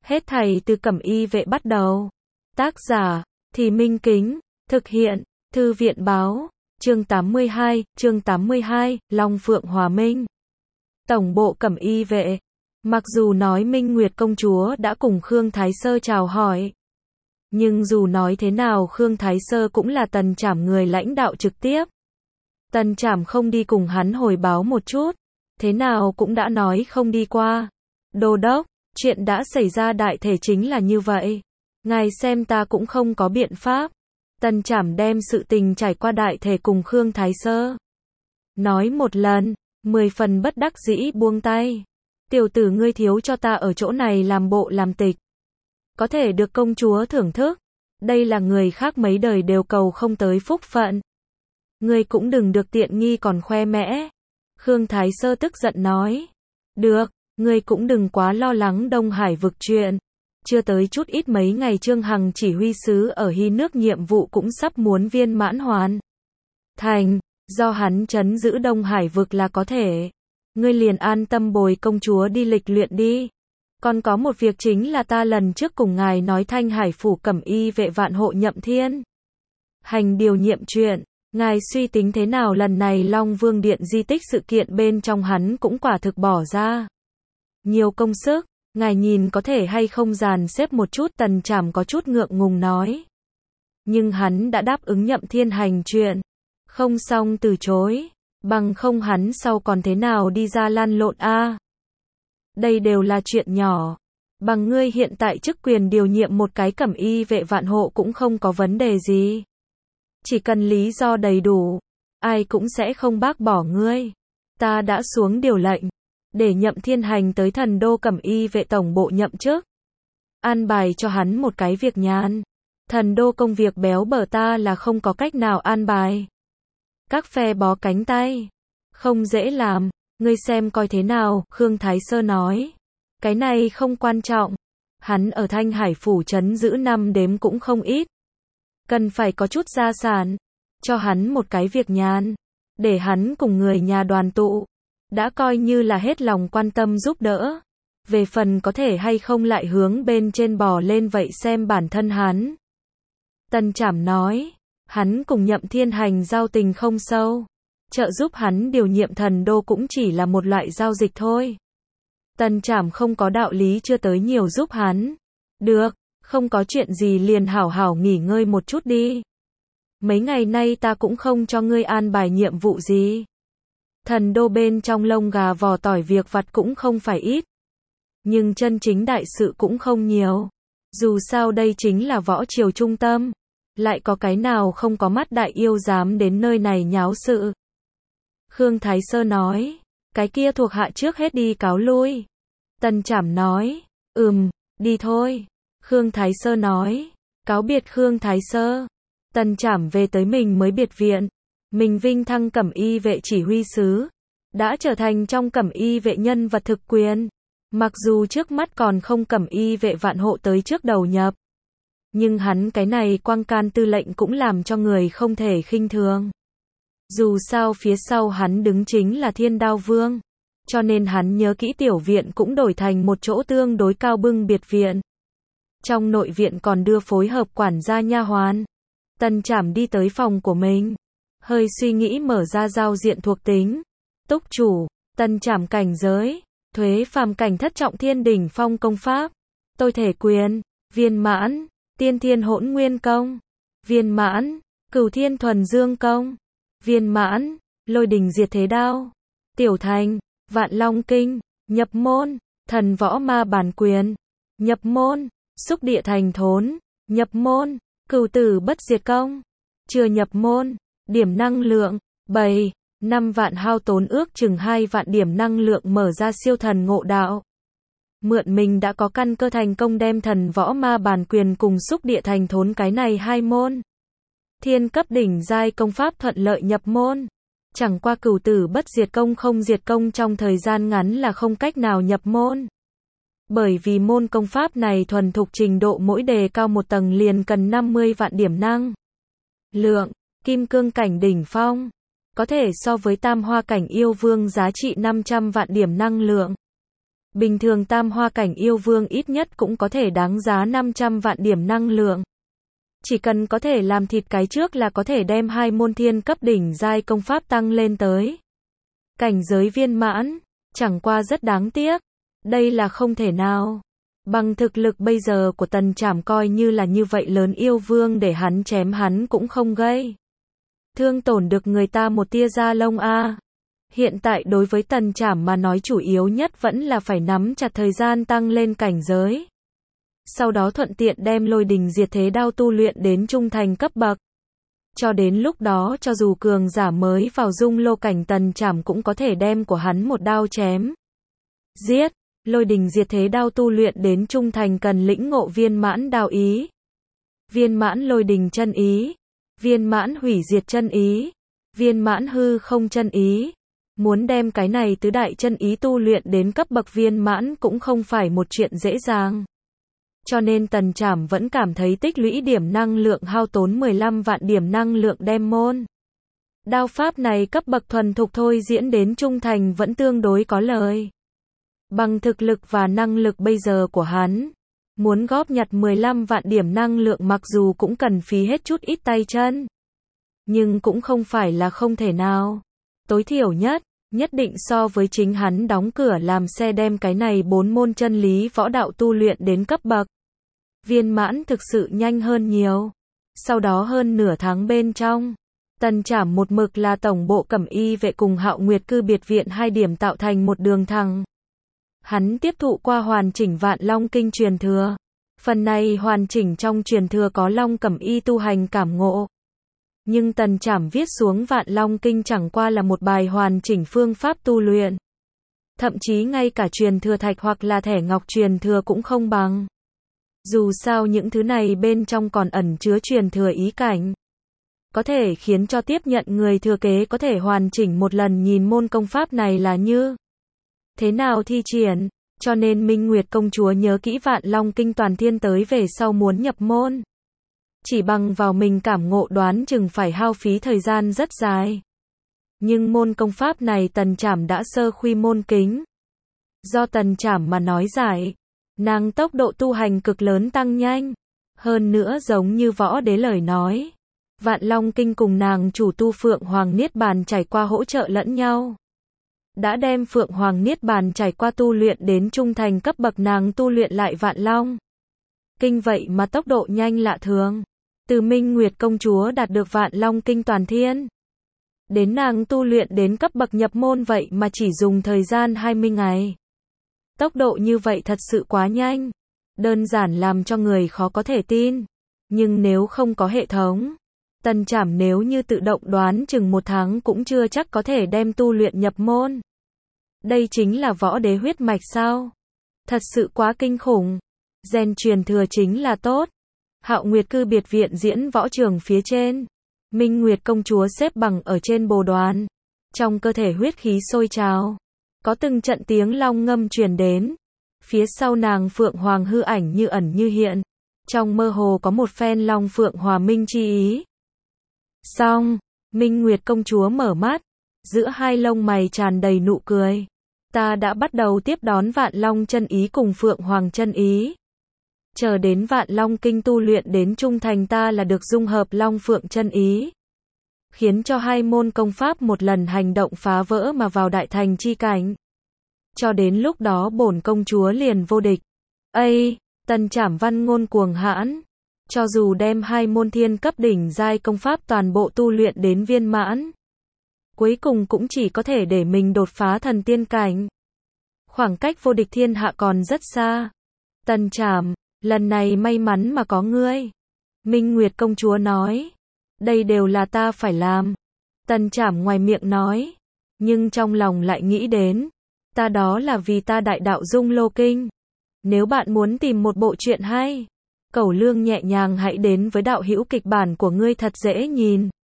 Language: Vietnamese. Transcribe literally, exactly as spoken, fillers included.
Hết thảy từ Cẩm Y Vệ bắt đầu. Tác giả, Thì Minh Kính, thực hiện, Thư viện Báo, chương tám mươi hai, chương tám mươi hai, Long Phượng Hòa Minh. Tổng bộ Cẩm Y Vệ. Mặc dù nói Minh Nguyệt công chúa đã cùng Khương Thái Sơ chào hỏi, nhưng dù nói thế nào Khương Thái Sơ cũng là Tần Trảm người lãnh đạo trực tiếp. Tần Trảm không đi cùng hắn hồi báo một chút, thế nào cũng đã nói không đi qua. Đô đốc, chuyện đã xảy ra đại thể chính là như vậy. Ngài xem ta cũng không có biện pháp. Tần Trảm đem sự tình trải qua đại thể cùng Khương Thái Sơ nói một lần, mười phần bất đắc dĩ buông tay. Tiểu tử ngươi thiếu cho ta ở chỗ này làm bộ làm tịch, có thể được công chúa thưởng thức, đây là người khác mấy đời đều cầu không tới phúc phận. Ngươi cũng đừng được tiện nghi còn khoe mẽ. Khương Thái Sơ tức giận nói. Được, ngươi cũng đừng quá lo lắng Đông Hải vực chuyện. Chưa tới chút ít mấy ngày Trương Hằng chỉ huy sứ ở Hy nước nhiệm vụ cũng sắp muốn viên mãn hoàn thành, do hắn trấn giữ Đông Hải vực là có thể. Ngươi liền an tâm bồi công chúa đi lịch luyện đi. Còn có một việc chính là ta lần trước cùng ngài nói Thanh Hải phủ Cẩm Y Vệ vạn hộ Nhậm Thiên hành điều nhiệm chuyện, ngài suy tính thế nào? Lần này Long Vương Điện di tích sự kiện bên trong hắn cũng quả thực bỏ ra nhiều công sức, ngài nhìn có thể hay không dàn xếp một chút? Tần Trảm có chút ngượng ngùng nói. Nhưng hắn đã đáp ứng Nhậm Thiên hành chuyện, không xong từ chối, bằng không hắn sau còn thế nào đi ra lan lộn a? À, đây đều là chuyện nhỏ, bằng ngươi hiện tại chức quyền điều nhiệm một cái Cẩm Y Vệ vạn hộ cũng không có vấn đề gì. Chỉ cần lý do đầy đủ, ai cũng sẽ không bác bỏ ngươi. Ta đã xuống điều lệnh, để Nhậm Thiên hành tới Thần Đô Cẩm Y Vệ tổng bộ nhậm chức. An bài cho hắn một cái việc nhàn. Thần Đô công việc béo bở ta là không có cách nào an bài. Các phe bó cánh tay, không dễ làm, ngươi xem coi thế nào? Khương Thái Sơ nói. Cái này không quan trọng, hắn ở Thanh Hải phủ trấn giữ năm đếm cũng không ít. Cần phải có chút gia sản, cho hắn một cái việc nhàn, để hắn cùng người nhà đoàn tụ, đã coi như là hết lòng quan tâm giúp đỡ. Về phần có thể hay không lại hướng bên trên bò lên vậy xem bản thân hắn. Tần Trảm nói, hắn cùng Nhậm Thiên hành giao tình không sâu, trợ giúp hắn điều nhiệm Thần Đô cũng chỉ là một loại giao dịch thôi. Tần Trảm không có đạo lý chưa tới nhiều giúp hắn. Được, không có chuyện gì liền hảo hảo nghỉ ngơi một chút đi. Mấy ngày nay ta cũng không cho ngươi an bài nhiệm vụ gì. Thần Đô bên trong lông gà vò tỏi việc vặt cũng không phải ít, nhưng chân chính đại sự cũng không nhiều. Dù sao đây chính là võ triều trung tâm, lại có cái nào không có mắt đại yêu dám đến nơi này nháo sự. Khương Thái Sơ nói, cái kia thuộc hạ trước hết đi cáo lui. Tần Trảm nói, ừm, đi thôi. Khương Thái Sơ nói, cáo biệt Khương Thái Sơ. Tần Trảm về tới mình mới biệt viện. Mình vinh thăng Cẩm Y Vệ chỉ huy sứ, đã trở thành trong Cẩm Y Vệ nhân vật thực quyền. Mặc dù trước mắt còn không Cẩm Y Vệ vạn hộ tới trước đầu nhập, nhưng hắn cái này quang can tư lệnh cũng làm cho người không thể khinh thường. Dù sao phía sau hắn đứng chính là Thiên Đao Vương, cho nên hắn nhớ kỹ tiểu viện cũng đổi thành một chỗ tương đối cao bưng biệt viện. Trong nội viện còn đưa phối hợp quản gia nha hoàn. Tần Trảm đi tới phòng của mình, hơi suy nghĩ mở ra giao diện thuộc tính. Túc chủ, Tần Trảm cảnh giới, thuế phàm cảnh thất trọng thiên đỉnh phong công pháp, tôi thể quyền, viên mãn, tiên thiên hỗn nguyên công, viên mãn, cửu thiên thuần dương công, viên mãn, lôi đình diệt thế đao, tiểu thành, vạn long kinh, nhập môn, thần võ ma bản quyền, nhập môn, xúc địa thành thốn, nhập môn, cửu tử bất diệt công, chưa nhập môn, điểm năng lượng, bảy, năm vạn hao tốn ước chừng hai vạn điểm năng lượng mở ra siêu thần ngộ đạo. Mượn mình đã có căn cơ thành công đem thần võ ma bản quyền cùng xúc địa thành thốn cái này hai môn thiên cấp đỉnh giai công pháp thuận lợi nhập môn. Chẳng qua cửu tử bất diệt công không diệt công trong thời gian ngắn là không cách nào nhập môn. Bởi vì môn công pháp này thuần thục trình độ mỗi đề cao một tầng liền cần năm mươi vạn điểm năng lượng, kim cương cảnh đỉnh phong, có thể so với tam hoa cảnh yêu vương giá trị năm trăm vạn điểm năng lượng. Bình thường tam hoa cảnh yêu vương ít nhất cũng có thể đáng giá năm trăm vạn điểm năng lượng. Chỉ cần có thể làm thịt cái trước là có thể đem hai môn thiên cấp đỉnh giai công pháp tăng lên tới cảnh giới viên mãn, chẳng qua rất đáng tiếc. Đây là không thể nào. Bằng thực lực bây giờ của Tần Trảm coi như là như vậy lớn yêu vương để hắn chém hắn cũng không gây thương tổn được người ta một tia da lông a. Hiện tại đối với Tần Trảm mà nói chủ yếu nhất vẫn là phải nắm chặt thời gian tăng lên cảnh giới. Sau đó thuận tiện đem lôi đình diệt thế đao tu luyện đến trung thành cấp bậc. Cho đến lúc đó cho dù cường giả mới vào dung lô cảnh Tần Trảm cũng có thể đem của hắn một đao chém giết. Lôi đình diệt thế đao tu luyện đến trung thành cần lĩnh ngộ viên mãn đao ý, viên mãn lôi đình chân ý, viên mãn hủy diệt chân ý, viên mãn hư không chân ý. Muốn đem cái này tứ đại chân ý tu luyện đến cấp bậc viên mãn cũng không phải một chuyện dễ dàng. Cho nên Tần Trảm vẫn cảm thấy tích lũy điểm năng lượng hao tốn mười lăm vạn điểm năng lượng đem môn đao pháp này cấp bậc thuần thục thôi diễn đến trung thành vẫn tương đối có lời. Bằng thực lực và năng lực bây giờ của hắn, muốn góp nhặt mười lăm vạn điểm năng lượng mặc dù cũng cần phí hết chút ít tay chân, nhưng cũng không phải là không thể nào. Tối thiểu nhất, nhất định so với chính hắn đóng cửa làm xe đem cái này bốn môn chân lý võ đạo tu luyện đến cấp bậc viên mãn thực sự nhanh hơn nhiều. Sau đó hơn nửa tháng bên trong, Tần Trảm một mực là tổng bộ Cẩm Y vệ cùng Hạo Nguyệt cư biệt viện hai điểm tạo thành một đường thẳng. Hắn tiếp thụ qua hoàn chỉnh Vạn Long Kinh truyền thừa. Phần này hoàn chỉnh trong truyền thừa có Long Cẩm Y tu hành cảm ngộ. Nhưng Tần Trảm viết xuống Vạn Long Kinh chẳng qua là một bài hoàn chỉnh phương pháp tu luyện. Thậm chí ngay cả truyền thừa thạch hoặc là thẻ ngọc truyền thừa cũng không bằng. Dù sao những thứ này bên trong còn ẩn chứa truyền thừa ý cảnh. Có thể khiến cho tiếp nhận người thừa kế có thể hoàn chỉnh một lần nhìn môn công pháp này là như thế nào thi triển. Cho nên Minh Nguyệt công chúa nhớ kỹ Vạn Long Kinh toàn thiên tới về sau muốn nhập môn. Chỉ bằng vào mình cảm ngộ đoán chừng phải hao phí thời gian rất dài. Nhưng môn công pháp này Tần Trảm đã sơ khuy môn kính. Do Tần Trảm mà nói giải, nàng tốc độ tu hành cực lớn tăng nhanh. Hơn nữa giống như võ đế lời nói, Vạn Long Kinh cùng nàng chủ tu Phượng Hoàng Niết Bàn trải qua hỗ trợ lẫn nhau. Đã đem Phượng Hoàng Niết Bàn trải qua tu luyện đến trung thành cấp bậc nàng tu luyện lại Vạn Long Kinh vậy mà tốc độ nhanh lạ thường. Từ Minh Nguyệt công chúa đạt được Vạn Long Kinh toàn thiên, đến nàng tu luyện đến cấp bậc nhập môn vậy mà chỉ dùng thời gian hai mươi ngày. Tốc độ như vậy thật sự quá nhanh, đơn giản làm cho người khó có thể tin. Nhưng nếu không có hệ thống, Tần Trảm nếu như tự động đoán chừng một tháng cũng chưa chắc có thể đem tu luyện nhập môn. Đây chính là võ đế huyết mạch sao? Thật sự quá kinh khủng. Gen truyền thừa chính là tốt. Hạo Nguyệt cư biệt viện diễn võ trường phía trên, Minh Nguyệt công chúa xếp bằng ở trên bồ đoàn, trong cơ thể huyết khí sôi trào, có từng trận tiếng long ngâm truyền đến. Phía sau nàng Phượng Hoàng hư ảnh như ẩn như hiện, trong mơ hồ có một phen long phượng hòa minh chi ý. Xong, Minh Nguyệt công chúa mở mắt, giữa hai lông mày tràn đầy nụ cười. Ta đã bắt đầu tiếp đón Vạn Long chân ý cùng Phượng Hoàng chân ý. Chờ đến Vạn Long Kinh tu luyện đến trung thành ta là được dung hợp Long Phượng chân ý, khiến cho hai môn công pháp một lần hành động phá vỡ mà vào đại thành chi cảnh. Cho đến lúc đó bổn công chúa liền vô địch. Ây, Tần Trảm văn ngôn cuồng hãn. Cho dù đem hai môn thiên cấp đỉnh giai công pháp toàn bộ tu luyện đến viên mãn, cuối cùng cũng chỉ có thể để mình đột phá thần tiên cảnh. Khoảng cách vô địch thiên hạ còn rất xa. Tần Trảm, lần này may mắn mà có ngươi. Minh Nguyệt công chúa nói. Đây đều là ta phải làm. Tần Trảm ngoài miệng nói, nhưng trong lòng lại nghĩ đến, ta đó là vì ta đại đạo dung lô kinh. Nếu bạn muốn tìm một bộ truyện hay, cẩu lương nhẹ nhàng hãy đến với đạo hữu kịch bản của ngươi thật dễ nhìn.